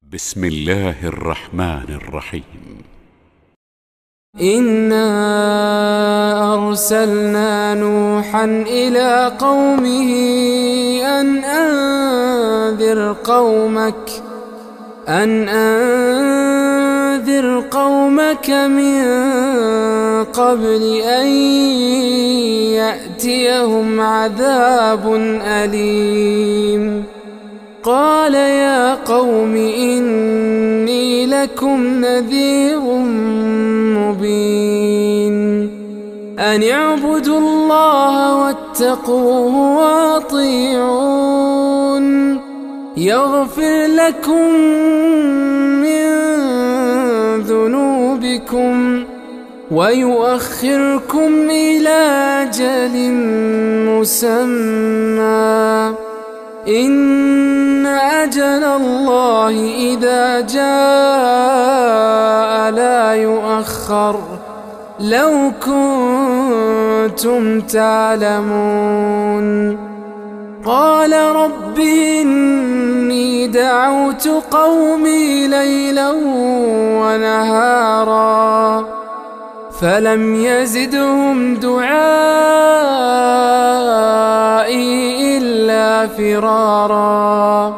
بسم الله الرحمن الرحيم. إنا أرسلنا نوحا إلى قومه أن أنذر قومك من قبل أن يأتيهم عذاب أليم. قال يا قوم إني لكم نذير مبين أن اعبدوا الله واتقوه وأطيعون يغفر لكم من ذنوبكم ويؤخركم إلى أجل مسمى إن أجل الله إذا جاء لا يؤخر لو كنتم تعلمون. قال رب إني دعوت قومي ليلا ونهارا فلم يزدهم دعائي إلا فرارا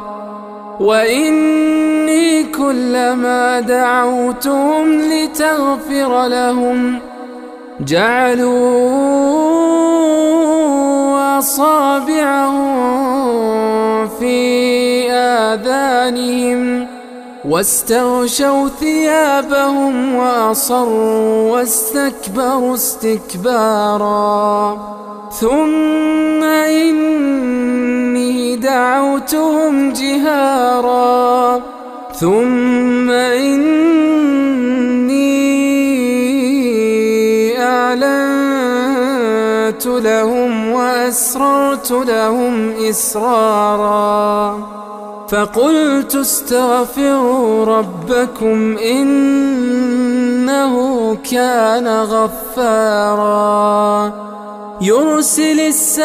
وإني كلما دعوتهم لتغفر لهم جعلوا أصابعهم في آذانهم واستغشوا ثيابهم وأصروا واستكبروا استكبارا ثم إني دعوتهم جهارا ثم إني أعلنت لهم وأسررت لهم إسرارا فقلت استغفروا ربكم إنه كان غفارا يرسل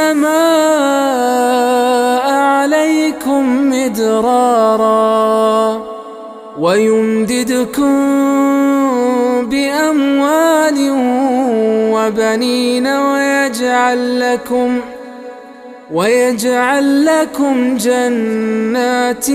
السماء عليكم مدرارا ويمددكم بأموال وبنين ويجعل لكم جنات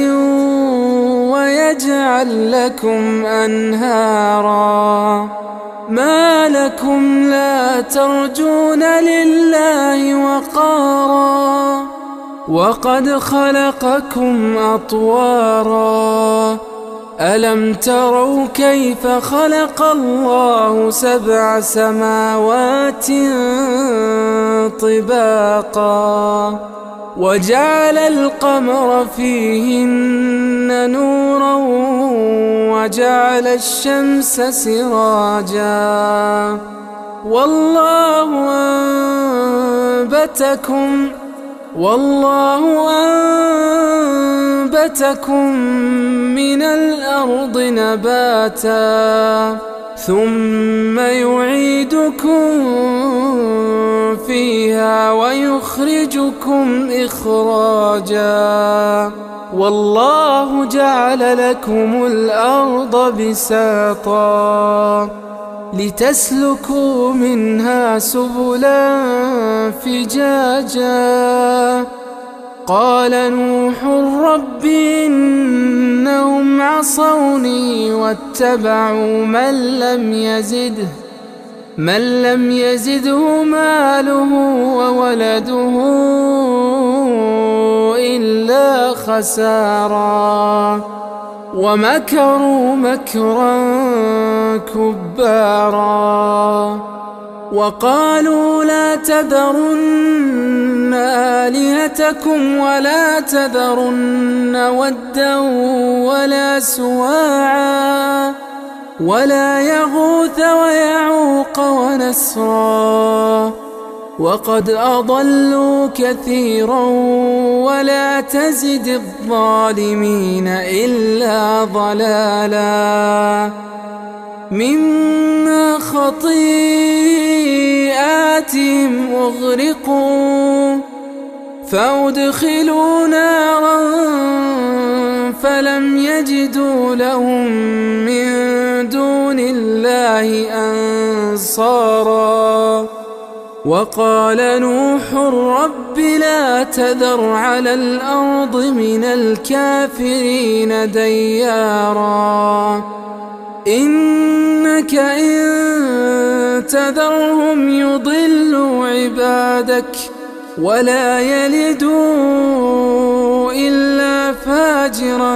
ويجعل لكم أنهارا ما لكم لا ترجون لله وقارا وقد خلقكم أطوارا ألم تروا كيف خلق الله 7 سماوات طباقا وجعل القمر فيهن نورا وجعل الشمس سراجا والله أنبتكم من الأرض نباتا ثم يعيدكم فيها ويخرجكم إخراجا والله جعل لكم الأرض بساطا لتسلكوا منها سبلا فجاجا قال نوح رب إنهم عصوني واتبعوا من لم يزده ماله وولده إلا خسارا ومكروا مكرا كبارا وقالوا لا تذرن آلهتكم ولا تذرن ودا ولا سواعا ولا يغوث ويعوق ونسرا وقد أضلوا كثيرا ولا تزد الظالمين إلا ضلالا مما خطيئاتهم أغرقوا فأدخلوا نارا فلم يجدوا لهم من دون الله أنصارا. وقال نوح رب لا تذر على الأرض من الكافرين ديارا إنك إن تذرهم يضلوا عبادك ولا يلدوا إلا فاجرا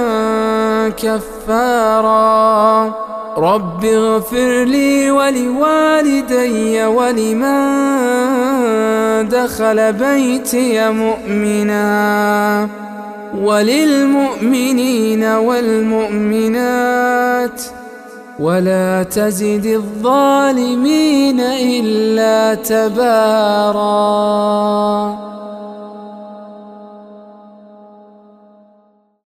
كفارا. رب اغفر لي ولوالدي ولمن دخل بيتي مؤمنا وللمؤمنين والمؤمنات ولا تزد الظالمين إلا تبارا.